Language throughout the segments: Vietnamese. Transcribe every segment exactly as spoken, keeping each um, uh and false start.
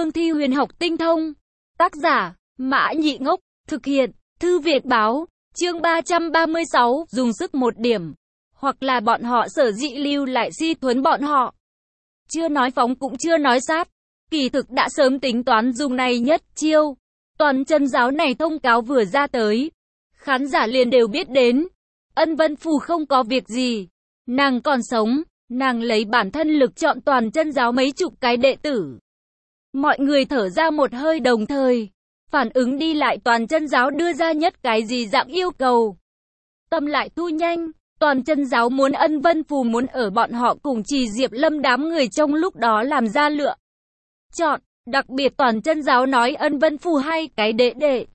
cương thi huyền học tinh thông. Tác giả, Mã Nhị Ngốc, thực hiện, Thư Việt Báo, chương ba trăm ba mươi sáu, dùng sức một điểm. Hoặc là bọn họ sở dĩ lưu lại Si Thuấn bọn họ. Chưa nói phóng cũng chưa nói sát. Kỳ thực đã sớm tính toán dùng này nhất chiêu. Toàn chân giáo này thông cáo vừa ra tới. Khán giả liền đều biết đến. Ân Vân Phù không có việc gì. Nàng còn sống. Nàng lấy bản thân lực chọn toàn chân giáo mấy chục cái đệ tử. Mọi người thở ra một hơi đồng thời. Phản ứng đi lại toàn chân giáo đưa ra nhất cái gì dạng yêu cầu. Tâm lại thu nhanh. Toàn chân giáo muốn Ân Vân Phù muốn ở bọn họ cùng Trì Diệp Lâm đám người trong lúc đó làm ra lựa chọn. Đặc biệt toàn chân giáo nói Ân Vân Phù hay cái đệ đệ.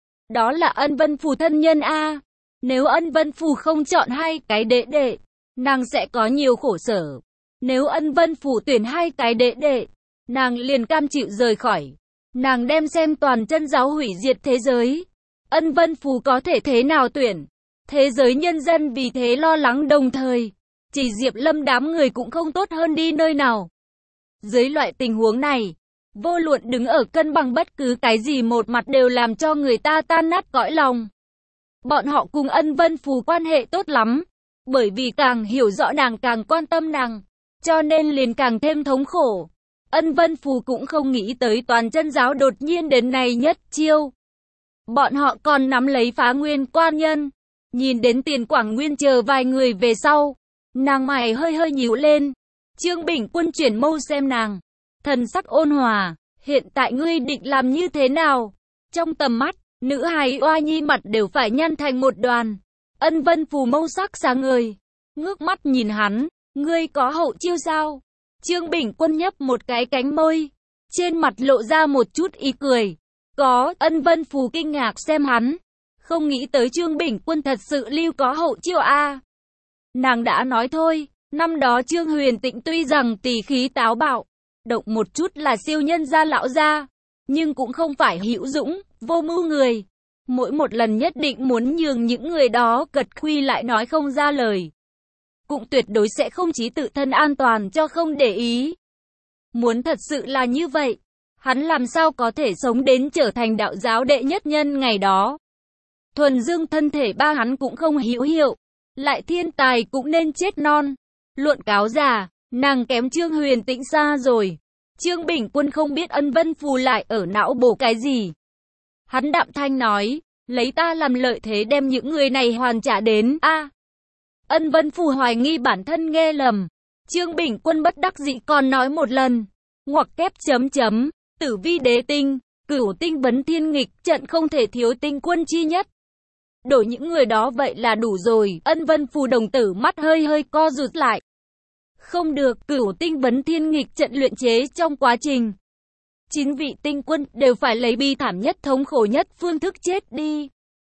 Đó là Ân Vân Phù thân nhân A. Nếu Ân Vân Phù không chọn hai cái đệ đệ, nàng sẽ có nhiều khổ sở. Nếu Ân Vân Phù tuyển hai cái đệ đệ, nàng liền cam chịu rời khỏi. Nàng đem xem toàn chân giáo hủy diệt thế giới. Ân Vân Phù có thể thế nào tuyển? Thế giới nhân dân vì thế lo lắng đồng thời. Chỉ Diệp Lâm đám người cũng không tốt hơn đi nơi nào. Dưới loại tình huống này, vô luận đứng ở cân bằng bất cứ cái gì một mặt đều làm cho người ta tan nát cõi lòng. Bọn họ cùng Ân Vân Phù quan hệ tốt lắm. Bởi vì càng hiểu rõ nàng càng quan tâm nàng. Cho nên liền càng thêm thống khổ. Ân Vân Phù cũng không nghĩ tới toàn chân giáo đột nhiên đến này nhất chiêu. Bọn họ còn nắm lấy Phá Nguyên quan nhân. Nhìn đến Tiền Quảng Nguyên chờ vài người về sau. Nàng mày hơi hơi nhíu lên. Trương Bình Quân chuyển mâu xem nàng. Thần sắc ôn hòa. Hiện tại ngươi định làm như thế nào? Trong tầm mắt, nữ hài oa nhi mặt đều phải nhăn thành một đoàn. Ân Vân Phù mâu sắc sáng ngời. Ngước mắt nhìn hắn. Ngươi có hậu chiêu sao? Trương Bình Quân nhấp một cái cánh môi. Trên mặt lộ ra một chút ý cười. Có. Ân Vân Phù kinh ngạc xem hắn. Không nghĩ tới Trương Bình Quân thật sự lưu có hậu chiêu a. Nàng đã nói thôi. Năm đó Trương Huyền Tĩnh tuy rằng tỳ khí táo bạo, động một chút là siêu nhân gia lão gia, nhưng cũng không phải hữu dũng, vô mưu người. Mỗi một lần nhất định muốn nhường những người đó cật khuy lại nói không ra lời. Cũng tuyệt đối sẽ không chí tự thân an toàn cho không để ý. Muốn thật sự là như vậy, hắn làm sao có thể sống đến trở thành đạo giáo đệ nhất nhân ngày đó. Thuần dương thân thể ba hắn cũng không hữu hiệu, lại thiên tài cũng nên chết non. Luận cáo giả, nàng kém Trương Huyền Tĩnh xa rồi. Trương Bình Quân không biết Ân Vân Phù lại ở não bổ cái gì. Hắn đạm thanh nói, lấy ta làm lợi thế đem những người này hoàn trả đến a. À, Ân Vân Phù hoài nghi bản thân nghe lầm. Trương Bình Quân bất đắc dĩ còn nói một lần. Ngoặc kép chấm chấm, tử vi đế tinh, cửu tinh vấn thiên nghịch trận không thể thiếu tinh quân chi nhất. Đổi những người đó vậy là đủ rồi. Ân Vân Phù đồng tử mắt hơi hơi co rụt lại. Không được, cửu tinh vấn thiên nghịch trận luyện chế trong quá trình. Chín vị tinh quân đều phải lấy bi thảm nhất thống khổ nhất phương thức chết đi.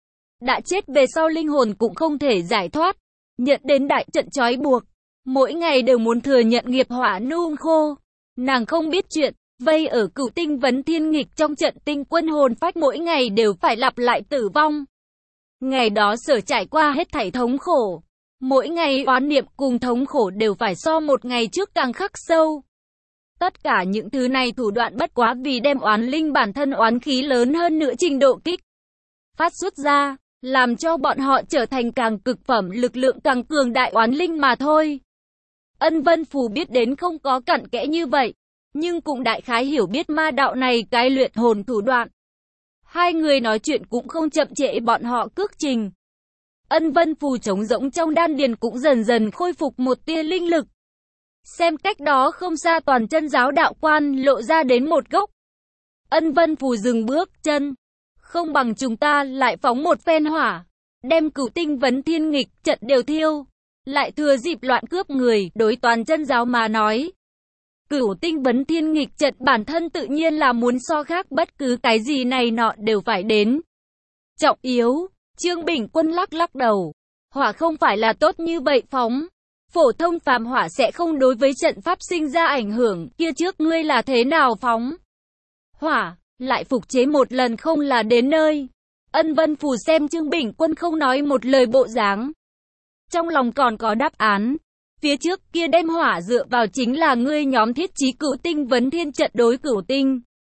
Đã chết về sau linh hồn cũng không thể giải thoát. Nhận đến đại trận trói buộc. Mỗi ngày đều muốn thừa nhận nghiệp hỏa nung khô. Nàng không biết chuyện. Vây ở cửu tinh vấn thiên nghịch trong trận tinh quân hồn phách mỗi ngày đều phải lặp lại tử vong. Ngày đó sở trải qua hết thảy thống khổ. Mỗi ngày oán niệm cùng thống khổ đều phải so một ngày trước càng khắc sâu. Tất cả những thứ này thủ đoạn bất quá vì đem oán linh bản thân oán khí lớn hơn nữa trình độ kích phát xuất ra, làm cho bọn họ trở thành càng cực phẩm lực lượng càng cường đại oán linh mà thôi. Ân Vân Phù biết đến không có cặn kẽ như vậy, nhưng cũng đại khái hiểu biết ma đạo này cái luyện hồn thủ đoạn. Hai người nói chuyện cũng không chậm trễ bọn họ cước trình. Ân Vân Phù trống rỗng trong đan điền cũng dần dần khôi phục một tia linh lực. Xem cách đó không xa toàn chân giáo đạo quan lộ ra đến một góc. Ân Vân Phù dừng bước chân. Không bằng chúng ta lại phóng một phen hỏa. Đem cửu tinh vấn thiên nghịch trận đều thiêu. Lại thừa dịp loạn cướp người đối toàn chân giáo mà nói. Cửu tinh vấn thiên nghịch trận bản thân tự nhiên là muốn so khác bất cứ cái gì này nọ đều phải đến. Trọng yếu. Trương Bình Quân lắc lắc đầu. Hỏa không phải là tốt như vậy phóng. Phổ thông phàm hỏa sẽ không đối với trận pháp sinh ra ảnh hưởng. Kia trước ngươi là thế nào phóng? Hỏa, lại phục chế một lần không là đến nơi. Ân Vân Phù xem Trương Bình Quân không nói một lời bộ dáng. Trong lòng còn có đáp án. Phía trước kia đem hỏa dựa vào chính là ngươi nhóm thiết trí cửu tinh vấn thiên trận đối cửu tinh.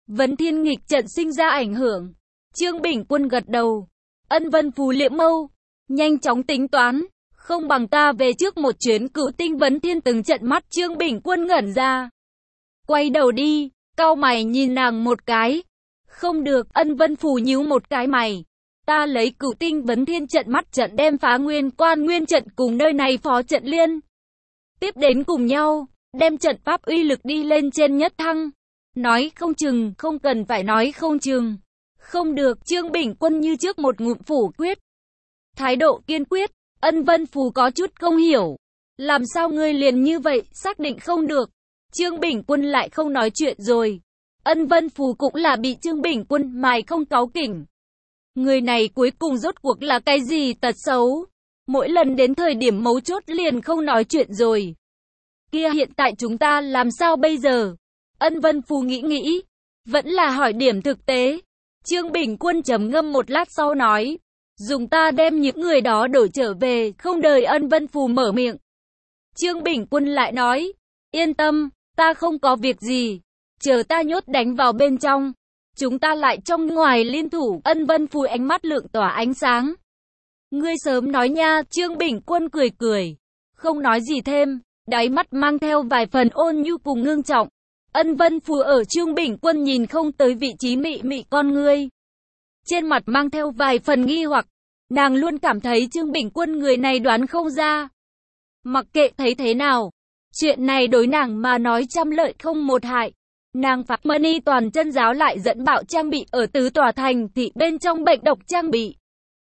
Vấn Thiên nghịch trận sinh ra ảnh hưởng. Trương Bình Quân gật đầu. Ân Vân Phù liệm mâu, nhanh chóng tính toán. Không bằng ta về trước một chuyến Cửu Tinh. Vấn Thiên từng trận mắt Trương Bình Quân ngẩn ra. Quay đầu đi, cau mày nhìn nàng một cái. Không được, Ân Vân Phù nhíu một cái mày. Ta lấy Cửu Tinh. Vấn Thiên trận mắt trận đem phá nguyên quan nguyên trận cùng nơi này phó trận liên tiếp đến cùng nhau, đem trận pháp uy lực đi lên trên nhất thăng. Nói không chừng, không cần phải nói không chừng. Không được, Trương Bình Quân như trước một ngụm phủ quyết. Thái độ kiên quyết. Ân Vân Phù có chút không hiểu. Làm sao ngươi liền như vậy, xác định không được. Trương Bình Quân lại không nói chuyện rồi. Ân Vân Phù cũng là bị Trương Bình Quân mài không cáu kỉnh. Người này cuối cùng rốt cuộc là cái gì tật xấu? Mỗi lần đến thời điểm mấu chốt liền không nói chuyện rồi. Kia hiện tại chúng ta làm sao bây giờ? Ân Vân Phù nghĩ nghĩ. Vẫn là hỏi điểm thực tế. Trương Bình Quân trầm ngâm một lát sau nói. Dùng ta đem những người đó đổi trở về, không đợi Ân Vân Phù mở miệng. Trương Bình Quân lại nói. Yên tâm, ta không có việc gì. Chờ ta nhốt đánh vào bên trong. Chúng ta lại trong ngoài liên thủ. Ân Vân Phù ánh mắt lượng tỏa ánh sáng. Ngươi sớm nói nha. Trương Bình Quân cười cười. Không nói gì thêm. Đáy mắt mang theo vài phần ôn nhu cùng ngưng trọng. Ân Vân Phù ở Trương Bình Quân nhìn không tới vị trí mị mị con ngươi. Trên mặt mang theo vài phần nghi hoặc. Nàng luôn cảm thấy Trương Bình Quân người này đoán không ra. Mặc kệ thấy thế nào. Chuyện này đối nàng mà nói trăm lợi không một hại. Nàng Pháp Mani toàn chân giáo lại dẫn bạo trang bị ở tứ tòa thành thị bên trong bệnh độc trang bị.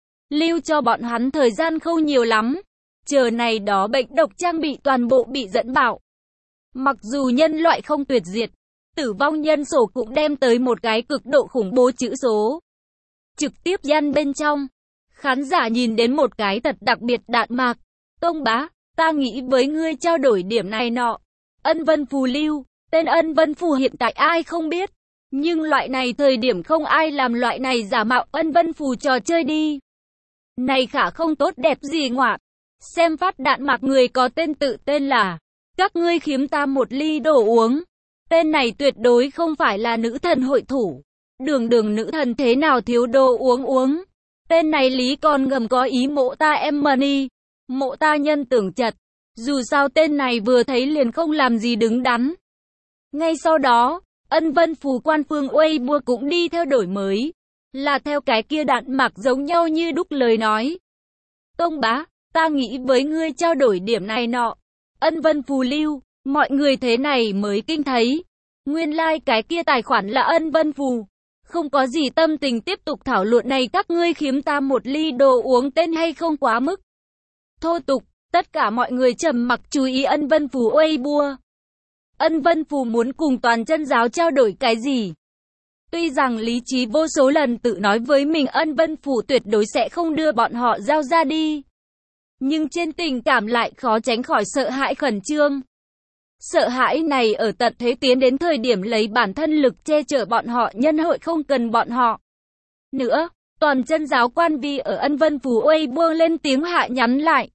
Lưu cho bọn hắn thời gian không nhiều lắm. Chờ này đó bệnh độc trang bị toàn bộ bị dẫn bạo. Mặc dù nhân loại không tuyệt diệt, tử vong nhân số cũng đem tới một cái cực độ khủng bố chữ số. Trực tiếp gian bên trong, khán giả nhìn đến một cái thật đặc biệt đạn mạc. Tông bá, ta nghĩ với ngươi trao đổi điểm này nọ. Ân Vân Phù lưu, tên Ân Vân Phù hiện tại ai không biết. Nhưng loại này thời điểm không ai làm loại này giả mạo Ân Vân Phù trò chơi đi. Này khả không tốt đẹp gì ngoạn. Xem phát đạn mạc người có tên tự tên là các ngươi khiếm ta một ly đồ uống. Tên này tuyệt đối không phải là nữ thần hội thủ. Đường đường nữ thần thế nào thiếu đồ uống uống. Tên này lý còn ngầm có ý mộ ta em money. Mộ ta nhân tưởng chật. Dù sao tên này vừa thấy liền không làm gì đứng đắn. Ngay sau đó, Ân Vân Phù quan phương Weibo cũng đi theo đổi mới. Là theo cái kia đạn mạc giống nhau như đúc lời nói. Tông bá, ta nghĩ với ngươi trao đổi điểm này nọ. Ân Vân Phù lưu, mọi người thế này mới kinh thấy. Nguyên lai like cái kia tài khoản là Ân Vân Phù. Không có gì tâm tình tiếp tục thảo luận này, các ngươi khiếm ta một ly đồ uống tên hay không quá mức. Thô tục, tất cả mọi người trầm mặc chú ý Ân Vân Phù Weibo. Ân Vân Phù muốn cùng toàn chân giáo trao đổi cái gì? Tuy rằng lý trí vô số lần tự nói với mình Ân Vân Phù tuyệt đối sẽ không đưa bọn họ giao ra đi. Nhưng trên tình cảm lại khó tránh khỏi sợ hãi khẩn trương. Sợ hãi này ở tận thế tiến đến thời điểm lấy bản thân lực che chở bọn họ, nhân hội không cần bọn họ. Nữa, toàn chân giáo quan vi ở Ân Vân Phù Weibo lên tiếng hạ nhắn lại.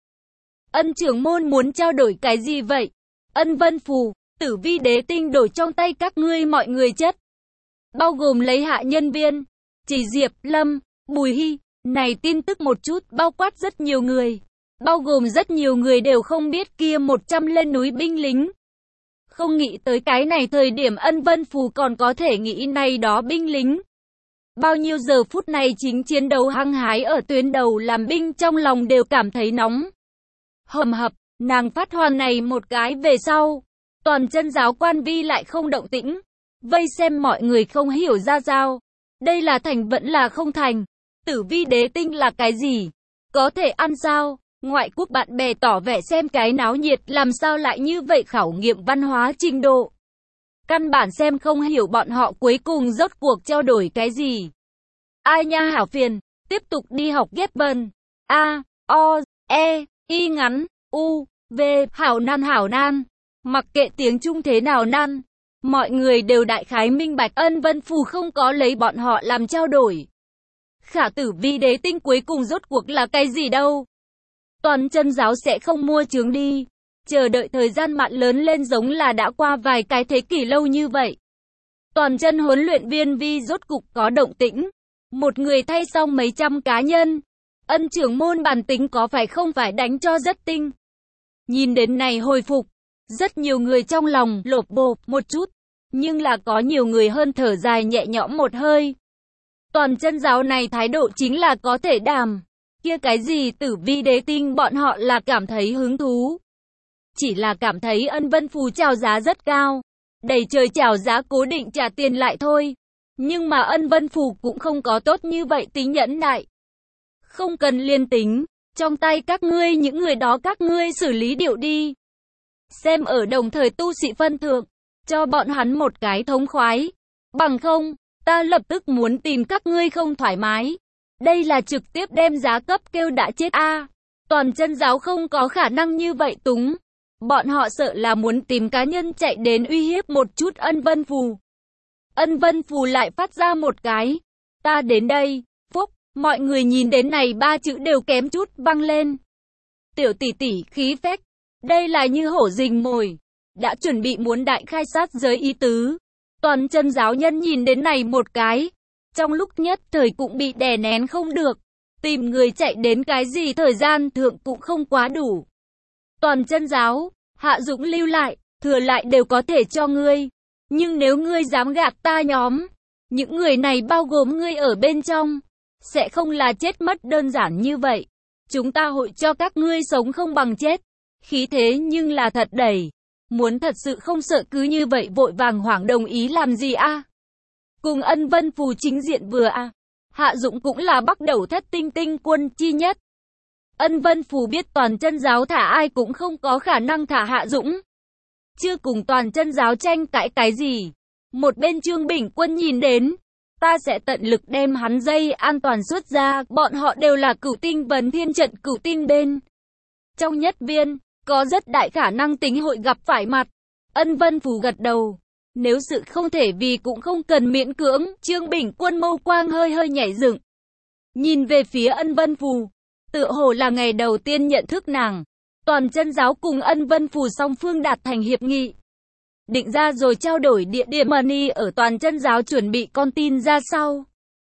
Ân trưởng môn muốn trao đổi cái gì vậy? Ân Vân Phù, Tử Vi Đế Tinh đổi trong tay các ngươi mọi người chất. Bao gồm lấy hạ nhân viên, Chỉ Diệp, Lâm, Bùi Hy. Này tin tức một chút bao quát rất nhiều người. Bao gồm rất nhiều người đều không biết kia một trăm lên núi binh lính. Không nghĩ tới cái này thời điểm Ân Vân Phù còn có thể nghĩ này đó binh lính. Bao nhiêu giờ phút này chính chiến đấu hăng hái ở tuyến đầu làm binh trong lòng đều cảm thấy nóng. Hầm hập, nàng phát hoàn này một cái về sau. Toàn chân giáo quan vi lại không động tĩnh. Vây xem mọi người không hiểu ra sao. Đây là thành vẫn là không thành. Tử Vi Đế Tinh là cái gì? Có thể ăn sao? Ngoại quốc bạn bè tỏ vẻ xem cái náo nhiệt, làm sao lại như vậy, khảo nghiệm văn hóa trình độ. Căn bản xem không hiểu bọn họ cuối cùng rốt cuộc trao đổi cái gì. Ai nha hảo phiền, tiếp tục đi học ghép vần. A, O, E, Y ngắn, U, V, hảo nan hảo nan. Mặc kệ tiếng Trung thế nào nan, mọi người đều đại khái minh bạch Ân Vân Phù không có lấy bọn họ làm trao đổi. Khả Tử Vi Đế Tinh cuối cùng rốt cuộc là cái gì đâu. Toàn chân giáo sẽ không mua trướng đi. Chờ đợi thời gian mạn lớn lên giống là đã qua vài cái thế kỷ lâu như vậy. Toàn chân huấn luyện viên Vi rốt cục có động tĩnh. Một người thay xong mấy trăm cá nhân. Ân trưởng môn bản tính có phải không phải đánh cho rất tinh. Nhìn đến này hồi phục. Rất nhiều người trong lòng lột bột một chút. Nhưng là có nhiều người hơn thở dài nhẹ nhõm một hơi. Toàn chân giáo này thái độ chính là có thể đàm. Kia cái gì Tử Vi Đế Tinh bọn họ là cảm thấy hứng thú. Chỉ là cảm thấy Ân Vân Phù chào giá rất cao. Đầy trời chào giá cố định trả tiền lại thôi. Nhưng mà Ân Vân Phù cũng không có tốt như vậy tính nhẫn nại. Không cần liên tính. Trong tay các ngươi những người đó các ngươi xử lý điệu đi. Xem ở đồng thời tu sĩ phân thượng. Cho bọn hắn một cái thống khoái. Bằng không, ta lập tức muốn tìm các ngươi không thoải mái. Đây là trực tiếp đem giá cấp kêu đã chết a. À, toàn chân giáo không có khả năng như vậy túng. Bọn họ sợ là muốn tìm cá nhân chạy đến uy hiếp một chút Ân Vân Phù. Ân Vân Phù lại phát ra một cái. Ta đến đây, phúc, mọi người nhìn đến này ba chữ đều kém chút văng lên. Tiểu tỷ tỷ khí phách, đây là như hổ rình mồi. Đã chuẩn bị muốn đại khai sát giới ý tứ. Toàn chân giáo nhân nhìn đến này một cái. Trong lúc nhất thời cũng bị đè nén không được. Tìm người chạy đến cái gì thời gian thượng cũng không quá đủ. Toàn chân giáo, Hạ Dũng lưu lại, thừa lại đều có thể cho ngươi. Nhưng nếu ngươi dám gạt ta nhóm, những người này bao gồm ngươi ở bên trong, sẽ không là chết mất đơn giản như vậy. Chúng ta hội cho các ngươi sống không bằng chết. Khí thế nhưng là thật đầy. Muốn thật sự không sợ cứ như vậy vội vàng hoảng đồng ý làm gì a? À? Cùng Ân Vân Phù chính diện vừa a. À? Hạ Dũng cũng là bắt đầu thất tinh tinh quân chi nhất. Ân Vân Phù biết toàn chân giáo thả ai cũng không có khả năng thả Hạ Dũng. Chưa cùng toàn chân giáo tranh cãi cái gì. Một bên Trương Bình Quân nhìn đến. Ta sẽ tận lực đem hắn dây an toàn xuất ra. Bọn họ đều là cửu tinh vấn thiên trận cửu tinh bên. Trong nhất viên, có rất đại khả năng tính hội gặp phải mặt. Ân Vân Phù gật đầu. Nếu sự không thể vì cũng không cần miễn cưỡng. Trương Bình Quân mâu quang hơi hơi nhảy dựng. Nhìn về phía Ân Vân Phù. Tựa hồ là ngày đầu tiên nhận thức nàng. Toàn chân giáo cùng Ân Vân Phù song phương đạt thành hiệp nghị. Định ra rồi trao đổi địa điểm money ở toàn chân giáo chuẩn bị con tin ra sau.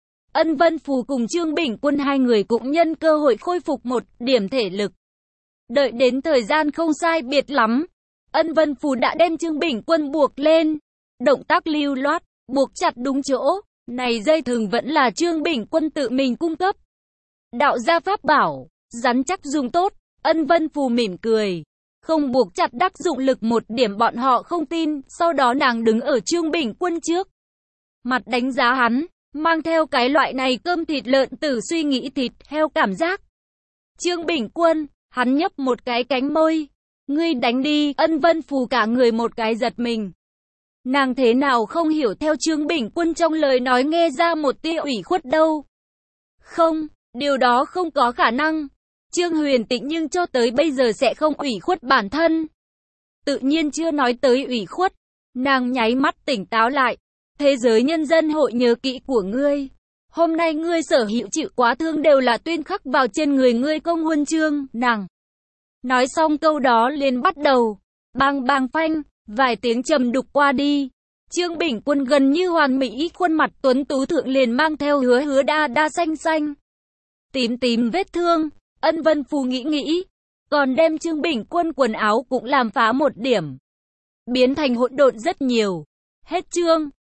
Ân Vân Phù cùng Trương Bình Quân hai người cũng nhân cơ hội khôi phục một điểm thể lực. Đợi đến thời gian không sai biệt lắm. Ân Vân Phù đã đem Trương Bình Quân buộc lên. Động tác lưu loát, buộc chặt đúng chỗ. Này dây thừng vẫn là Trương Bình Quân tự mình cung cấp. Đạo gia pháp bảo, rắn chắc dùng tốt. Ân Vân Phù mỉm cười. Không buộc chặt đắc dụng lực một điểm bọn họ không tin. Sau đó nàng đứng ở Trương Bình Quân trước. Mặt đánh giá hắn, mang theo cái loại này cơm thịt lợn tử suy nghĩ thịt heo cảm giác. Trương Bình Quân, hắn nhấp một cái cánh môi. Ngươi đánh đi, Ân Vân Phù cả người một cái giật mình. Nàng thế nào không hiểu theo Trương Bình Quân trong lời nói nghe ra một tia ủy khuất đâu. Không, điều đó không có khả năng. Trương Huyền Tĩnh nhưng cho tới bây giờ sẽ không ủy khuất bản thân. Tự nhiên chưa nói tới ủy khuất. Nàng nháy mắt tỉnh táo lại. Thế giới nhân dân hội nhớ kỹ của ngươi. Hôm nay ngươi sở hữu chịu quá thương đều là tuyên khắc vào trên người ngươi công huân chương. Nàng nói xong câu đó liền bắt đầu. Bang bang phanh, vài tiếng trầm đục qua đi. Trương Bình Quân gần như hoàn mỹ, khuôn mặt tuấn tú thượng liền mang theo hứa hứa đa đa xanh xanh. Tím tím vết thương. Ân Vân Phù nghĩ nghĩ. Còn đem Trương Bình Quân quần áo cũng làm phá một điểm. Biến thành hỗn độn rất nhiều. Hết chương.